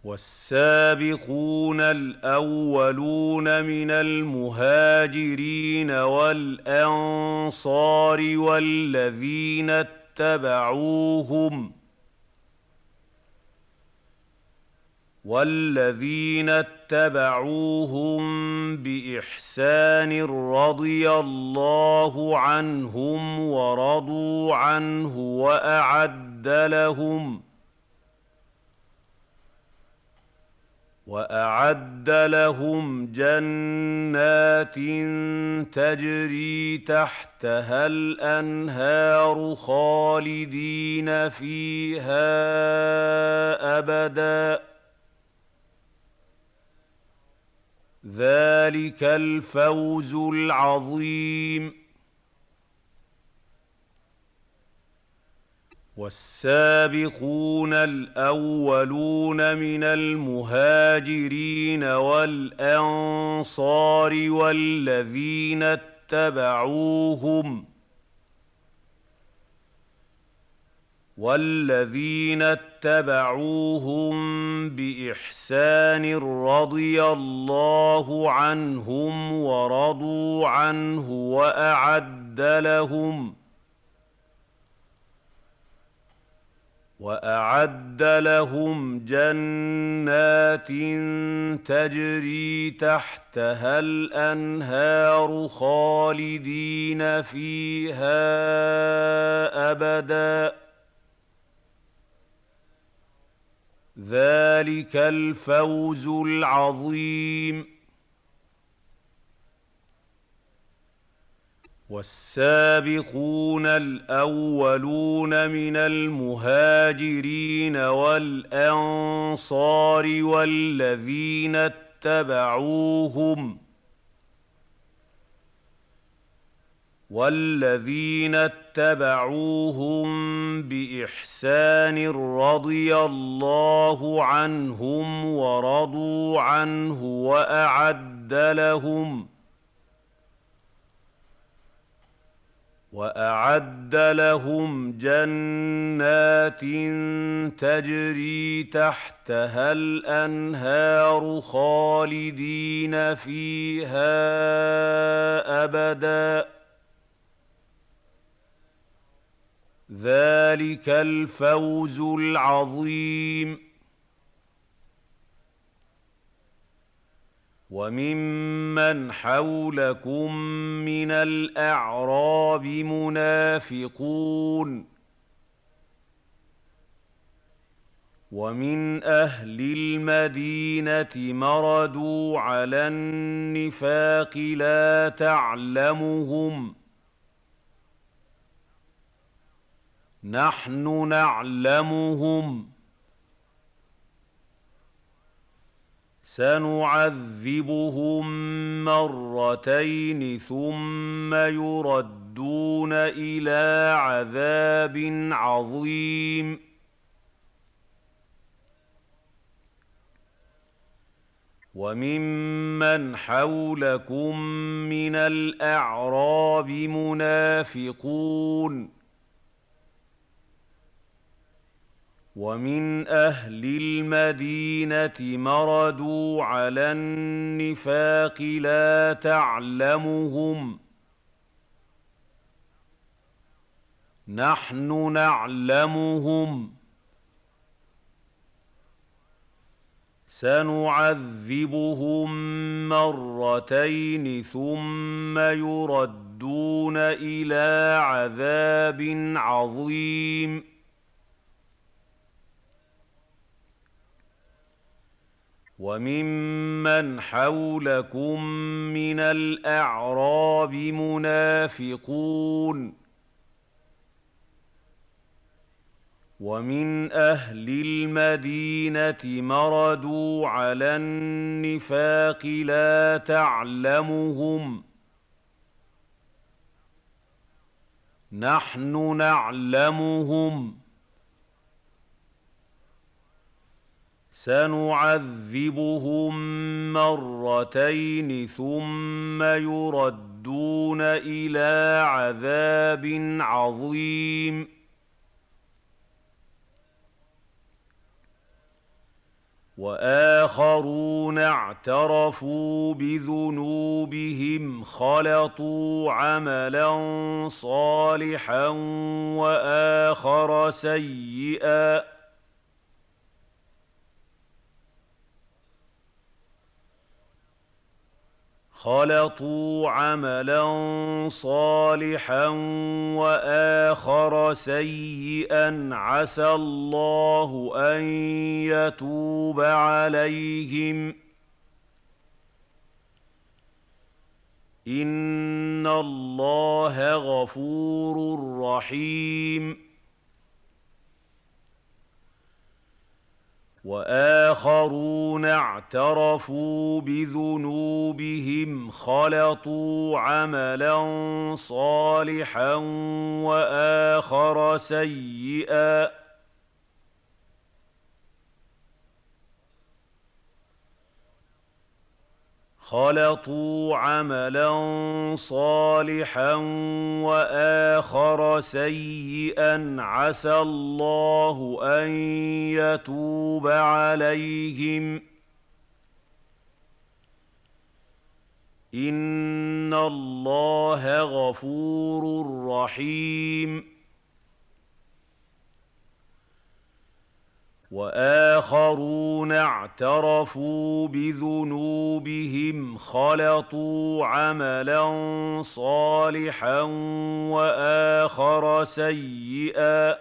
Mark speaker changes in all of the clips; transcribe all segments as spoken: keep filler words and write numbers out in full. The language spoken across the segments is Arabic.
Speaker 1: والسابقون الأولون من المهاجرين والأنصار والذين اتبعوهم والذين اتبعوهم بإحسان رضي الله عنهم ورضوا عنه وأعد لهم وأعد لهم جنات تجري تحتها الأنهار خالدين فيها أبداً ذلك الفوز العظيم. والسابقون الأولون من المهاجرين والأنصار والذين اتبعوهم والذين اتبعوهم بإحسان رضي الله عنهم ورضوا عنه وأعد لهم وأعد لهم جنات تجري تحتها الأنهار خالدين فيها أبداً ذلك الفوز العظيم. والسابقون الأولون من المهاجرين والأنصار والذين اتبعوهم والذين اتبعوهم بإحسان رضي الله عنهم ورضوا عنه وأعد لهم وأعد لهم جنات تجري تحتها الأنهار خالدين فيها أبداً ذلك الفوز العظيم. وممن حولكم من الأعراب منافقون ومن أهل المدينة مردوا على النفاق لا تعلمهم نحن نعلمهم سنعذبهم مرتين ثم يردون إلى عذاب عظيم. وممن حولكم من الأعراب منافقون ومن أهل المدينة مردوا على النفاق لا تعلمهم نحن نعلمهم سنعذبهم مرتين ثم يردون إلى عذاب عظيم. وممن حولكم من الأعراب منافقون ومن أهل المدينة مردوا على النفاق لا تعلمهم نحن نعلمهم سنعذبهم مرتين ثم يردون إلى عذاب عظيم. واخرون اعترفوا بذنوبهم خلطوا عملا صالحا واخر سيئا خلطوا عملا صالحا واخر سيئا عسى الله ان يتوب عليهم ان الله غفور رحيم واخرون اعترفوا بذنوبهم خلطوا عملا صالحا واخر سيئا خلطوا عملا صالحا واخر سيئا عسى الله ان يتوب عليهم ان الله غفور رحيم واخرون اعترفوا بذنوبهم خلطوا عملا صالحا واخر سيئا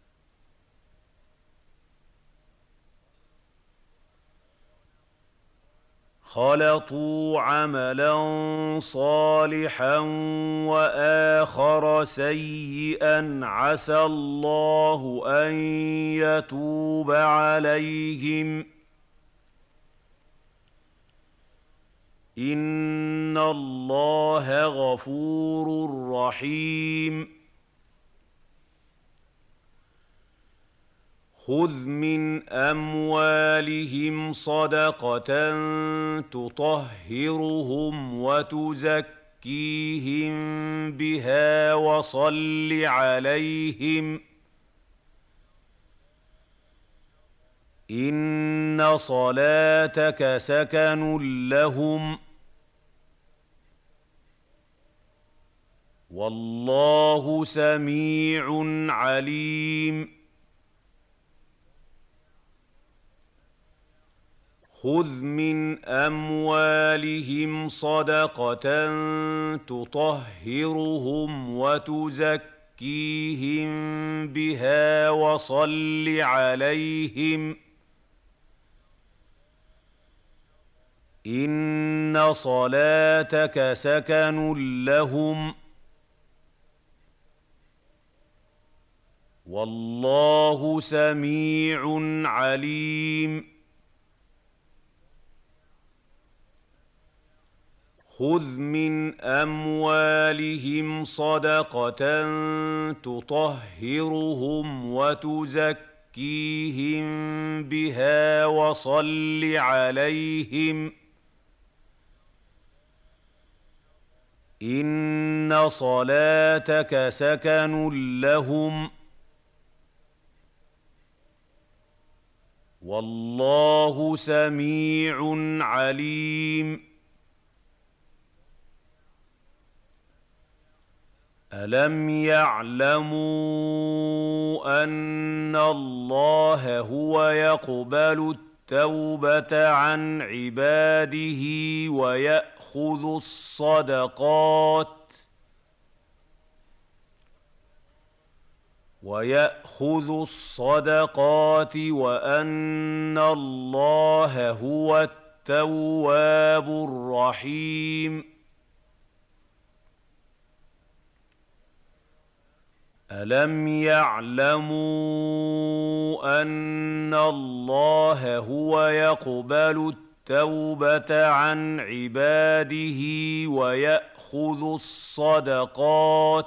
Speaker 1: خلطوا عملا صالحا واخر سيئا عسى الله ان يتوب عليهم ان الله غفور رحيم خذ من اموالهم صدقه تطهرهم وتزكيهم بها وصل عليهم ان صلاتك سكن لهم والله سميع عليم خذ من اموالهم صدقه تطهرهم وتزكيهم بها وصل عليهم ان صلاتك سكن لهم والله سميع عليم خذ من اموالهم صدقه تطهرهم وتزكيهم بها وصل عليهم ان صلاتك سكن لهم والله سميع عليم الم يعلموا ان الله هو يقبل التوبه عن عباده ويأخذ الصدقات ويأخذ الصدقات وأن الله هو التواب الرحيم ألم يعلموا أن الله هو يقبل التوبة عن عباده ويأخذ الصدقات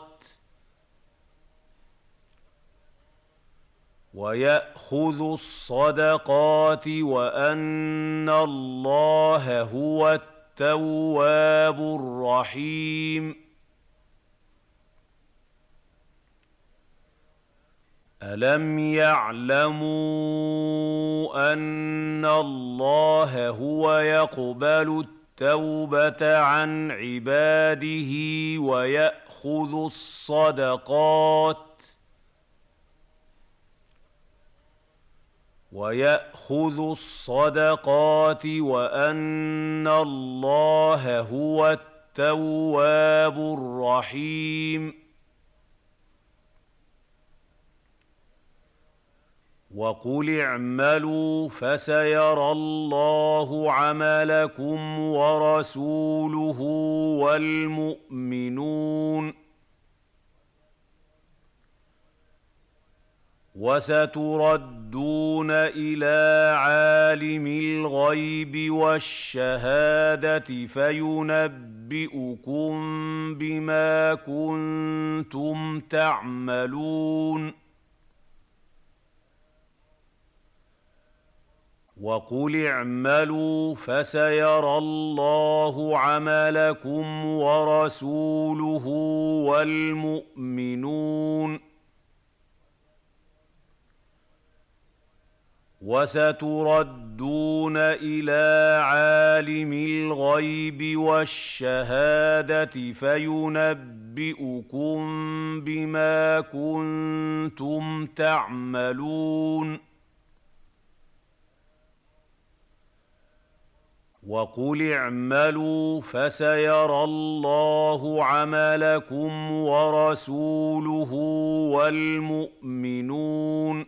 Speaker 1: ويأخذ الصدقات وأن الله هو التواب الرحيم ألم يعلموا أن الله هو يقبل التوبة عن عباده ويأخذ الصدقات ويأخذ الصدقات وأن الله هو التواب الرحيم وقل اعملوا فسيرى الله عملكم ورسوله والمؤمنون وستردون إلى عالم الغيب والشهادة فينبئكم بما كنتم تعملون وقل اعملوا فسيرى الله عملكم ورسوله والمؤمنون وستردون إلى عالم الغيب والشهادة فينبئكم بما كنتم تعملون وقل اعملوا فسيرى الله عملكم ورسوله والمؤمنون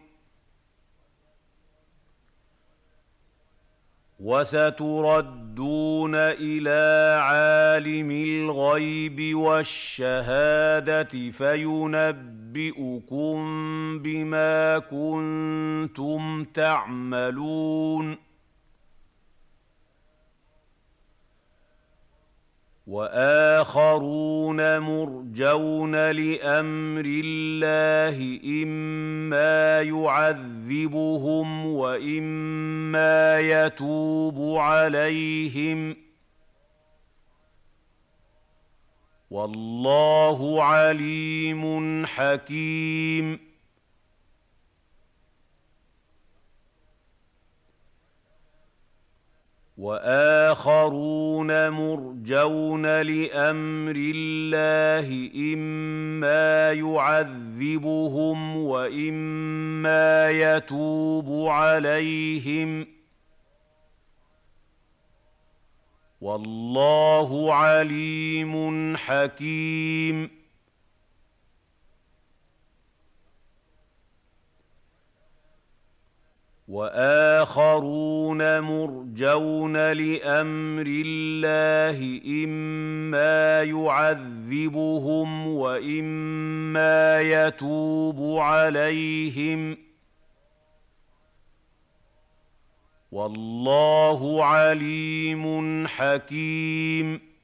Speaker 1: وستردون إلى عالم الغيب والشهادة فينبئكم بما كنتم تعملون وآخرون مرجون لأمر الله إما يعذبهم وإما يتوب عليهم والله عليم حكيم وآخرون مرجون لأمر الله إما يعذبهم وإما يتوب عليهم والله عليم حكيم وآخرون مرجون لأمر الله إما يعذبهم وإما يتوب عليهم والله عليم حكيم